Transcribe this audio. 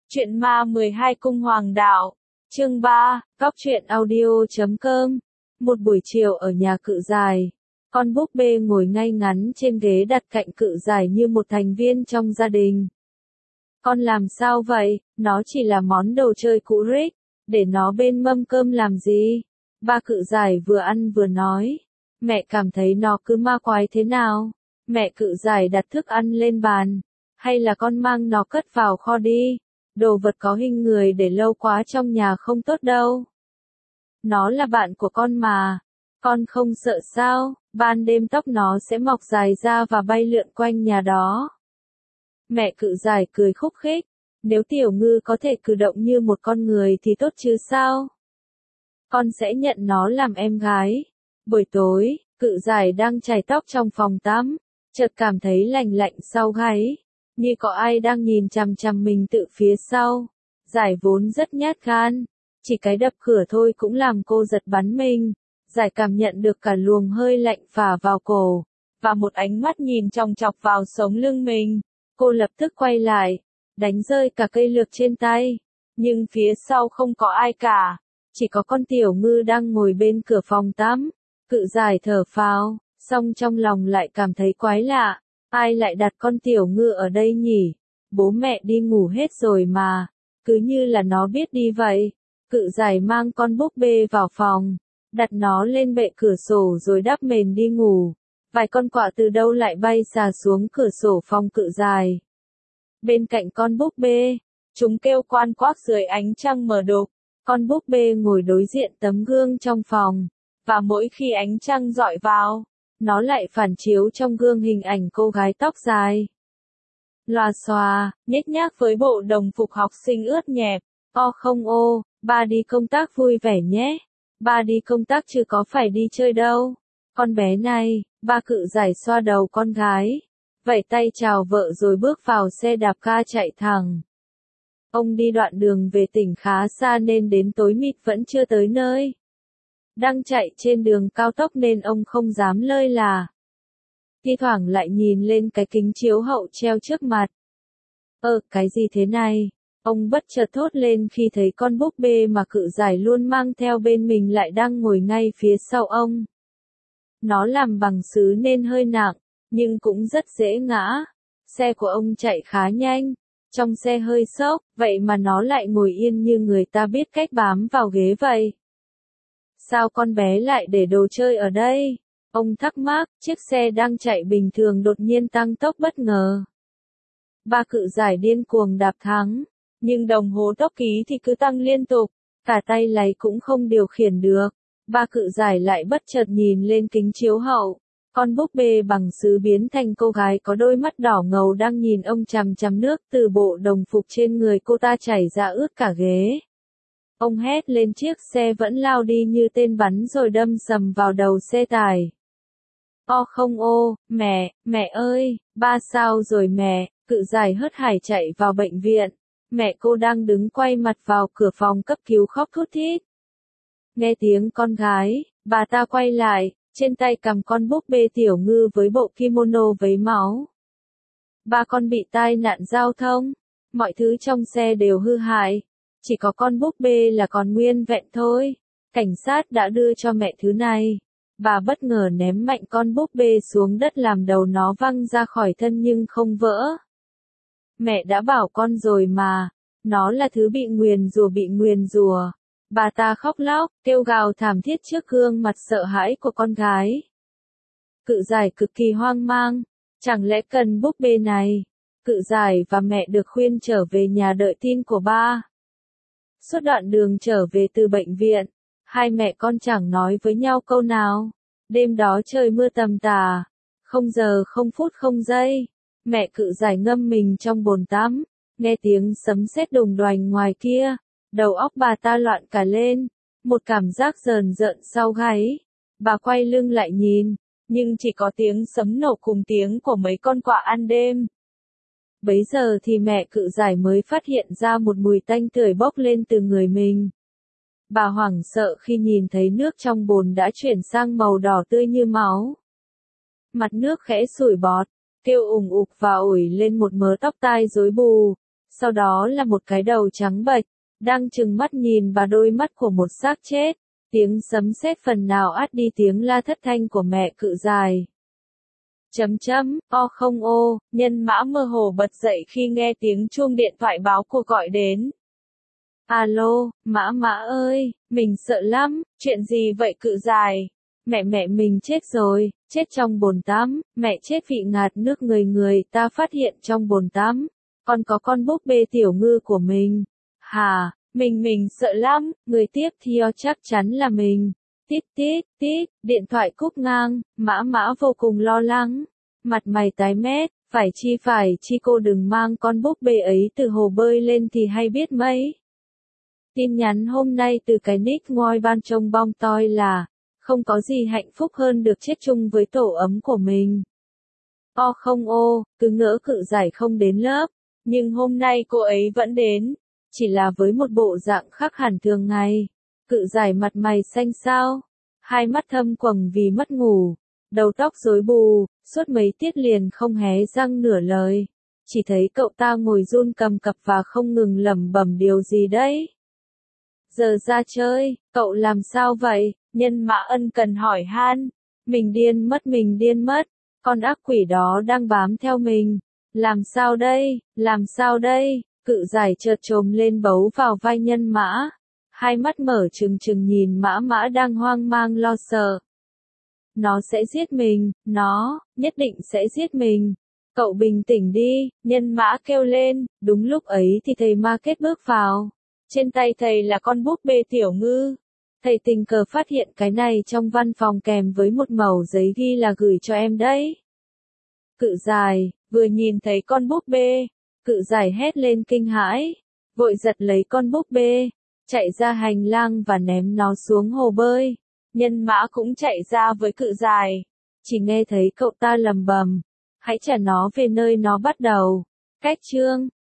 Chuyện ma 12 cung hoàng đạo. Chương 3, Góc truyện audio.com. Một buổi chiều ở nhà Cự Giải. Con búp bê ngồi ngay ngắn trên ghế đặt cạnh Cự Giải như một thành viên trong gia đình. Con làm sao vậy? Nó chỉ là món đồ chơi cũ rích. Để nó bên mâm cơm làm gì? Ba Cự Giải vừa ăn vừa nói. Mẹ cảm thấy nó cứ ma quái thế nào? Mẹ Cự Giải đặt thức ăn lên bàn. Hay là con mang nó cất vào kho đi? Đồ vật có hình người để lâu quá trong nhà không tốt đâu. Nó là bạn của con mà. Con không sợ sao? Ban đêm tóc nó sẽ mọc dài ra và bay lượn quanh nhà đó. Mẹ Cự Giải cười khúc khích. Nếu Tiểu Ngư có thể cử động như một con người thì tốt chứ sao? Con sẽ nhận nó làm em gái. Buổi tối, Cự Giải đang chải tóc trong phòng tắm. Chợt cảm thấy lạnh lạnh sau gáy. Như có ai đang nhìn chằm chằm mình từ phía sau. Giải vốn rất nhát gan. Chỉ cái đập cửa thôi cũng làm cô giật bắn mình. Giải cảm nhận được cả luồng hơi lạnh phả vào cổ. Và một ánh mắt nhìn chòng chọc vào sống lưng mình. Cô lập tức quay lại. Đánh rơi cả cây lược trên tay. Nhưng phía sau không có ai cả. Chỉ có con Tiểu Ngư đang ngồi bên cửa phòng tắm. Cự Giải thở phào. Xong trong lòng lại cảm thấy quái lạ. Ai lại đặt con Tiểu Ngư ở đây nhỉ? Bố mẹ đi ngủ hết rồi mà. Cứ như là nó biết đi vậy. Cự Giải mang con búp bê vào phòng. Đặt nó lên bệ cửa sổ rồi đắp mền đi ngủ. Vài con quạ từ đâu lại bay xà xuống cửa sổ phòng Cự Giải. Bên cạnh con búp bê, chúng kêu quan quác dưới ánh trăng mờ đục. Con búp bê ngồi đối diện tấm gương trong phòng. Và mỗi khi ánh trăng dọi vào, nó lại phản chiếu trong gương hình ảnh cô gái tóc dài. Lòa xòa, nhếch nhác với bộ đồng phục học sinh ướt nhẹp. O không ô, ba đi công tác vui vẻ nhé. Ba đi công tác chứ có phải đi chơi đâu. Con bé này, ba Cự Giải xoa đầu con gái. Vẫy tay chào vợ rồi bước vào xe đạp ga chạy thẳng. Ông đi đoạn đường về tỉnh khá xa nên đến tối mịt vẫn chưa tới nơi. Đang chạy trên đường cao tốc nên ông không dám lơi là. Thi thoảng lại nhìn lên cái kính chiếu hậu treo trước mặt. Cái gì thế này? Ông bất chợt thốt lên khi thấy con búp bê mà Cự Giải luôn mang theo bên mình lại đang ngồi ngay phía sau ông. Nó làm bằng sứ nên hơi nặng, nhưng cũng rất dễ ngã. Xe của ông chạy khá nhanh. Trong xe hơi xốc, vậy mà nó lại ngồi yên như người ta biết cách bám vào ghế vậy. Sao con bé lại để đồ chơi ở đây? Ông thắc mắc, chiếc xe đang chạy bình thường đột nhiên tăng tốc bất ngờ. Ba Cự Giải điên cuồng đạp thắng, nhưng đồng hồ tốc ký thì cứ tăng liên tục, cả tay lái cũng không điều khiển được. Ba Cự Giải lại bất chợt nhìn lên kính chiếu hậu. Con búp bê bằng sứ biến thành cô gái có đôi mắt đỏ ngầu đang nhìn ông chằm chằm, nước từ bộ đồng phục trên người cô ta chảy ra ướt cả ghế. Ông hét lên, chiếc xe vẫn lao đi như tên bắn rồi đâm sầm vào đầu xe tải. O không ô, mẹ ơi, ba sao rồi mẹ? Cự Giải hớt hải chạy vào bệnh viện. Mẹ cô đang đứng quay mặt vào cửa phòng cấp cứu khóc thút thít. Nghe tiếng con gái, bà ta quay lại, trên tay cầm con búp bê Tiểu Ngư với bộ kimono vấy máu. Ba con bị tai nạn giao thông, mọi thứ trong xe đều hư hại. Chỉ có con búp bê là còn nguyên vẹn thôi. Cảnh sát đã đưa cho mẹ thứ này. Bà bất ngờ ném mạnh con búp bê xuống đất làm đầu nó văng ra khỏi thân nhưng không vỡ. Mẹ đã bảo con rồi mà. Nó là thứ bị nguyền rủa. Bà ta khóc lóc, kêu gào thảm thiết trước gương mặt sợ hãi của con gái. Cự Giải cực kỳ hoang mang. Chẳng lẽ cần búp bê này? Cự Giải và mẹ được khuyên trở về nhà đợi tin của ba. Suốt đoạn đường trở về từ bệnh viện, hai mẹ con chẳng nói với nhau câu nào. Đêm đó trời mưa tầm tà, không giờ không phút không giây. Mẹ Cự Giải ngâm mình trong bồn tắm, nghe tiếng sấm sét đùng đoành ngoài kia. Đầu óc bà ta loạn cả lên, một cảm giác rờn rợn sau gáy. Bà quay lưng lại nhìn, nhưng chỉ có tiếng sấm nổ cùng tiếng của mấy con quạ ăn đêm. Bấy giờ thì mẹ Cự Giải mới phát hiện ra một mùi tanh tưởi bốc lên từ người mình. Bà hoảng sợ khi nhìn thấy nước trong bồn đã chuyển sang màu đỏ tươi như máu. Mặt nước khẽ sủi bọt, kêu ủng ục và ủi lên một mớ tóc tai rối bù. sau đó là một cái đầu trắng bệch, đang trừng mắt nhìn vào đôi mắt của một xác chết. Tiếng sấm sét phần nào át đi tiếng la thất thanh của mẹ cự dài. O không ô, Nhân Mã mơ hồ bật dậy khi nghe tiếng chuông điện thoại báo cuộc gọi đến. Alo, Mã ơi, mình sợ lắm, chuyện gì vậy cự dài? Mẹ mình chết rồi, chết trong bồn tắm, mẹ chết vị ngạt nước người ta phát hiện trong bồn tắm, còn có con búp bê tiểu ngư của mình. Hả, mình sợ lắm, người tiếp theo chắc chắn là mình. Tít, điện thoại cúp ngang, Mã vô cùng lo lắng, mặt mày tái mét, phải chi cô đừng mang con búp bê ấy từ hồ bơi lên thì hay biết mấy. Tin nhắn hôm nay từ cái nick ngoi ban trông bong toi là, không có gì hạnh phúc hơn được chết chung với tổ ấm của mình. O không ô, cứ ngỡ cự giải không đến lớp, nhưng hôm nay cô ấy vẫn đến, chỉ là với một bộ dạng khác hẳn thường ngày. Cự giải mặt mày xanh xao, hai mắt thâm quầng vì mất ngủ, đầu tóc rối bù, suốt mấy tiết liền không hé răng nửa lời. Chỉ thấy cậu ta ngồi run cầm cập và không ngừng lẩm bẩm điều gì đấy. Giờ ra chơi, cậu làm sao vậy? Nhân Mã ân cần hỏi han. Mình điên mất, con ác quỷ đó đang bám theo mình. Làm sao đây? Cự giải chợt trồm lên bấu vào vai Nhân Mã. Hai mắt mở trừng trừng nhìn Mã đang hoang mang lo sợ. Nó sẽ giết mình, nó, nhất định sẽ giết mình. Cậu bình tĩnh đi, Nhân Mã kêu lên, đúng lúc ấy thì thầy Market bước vào. Trên tay thầy là con búp bê tiểu ngư. Thầy tình cờ phát hiện cái này trong văn phòng kèm với một mẩu giấy ghi là gửi cho em đấy. Cự giải, vừa nhìn thấy con búp bê, cự giải hét lên kinh hãi, vội giật lấy con búp bê, chạy ra hành lang và ném nó xuống hồ bơi. Nhân Mã cũng chạy ra với cự giải, chỉ nghe thấy cậu ta lầm bầm, hãy trả nó về nơi nó bắt đầu. Cách chương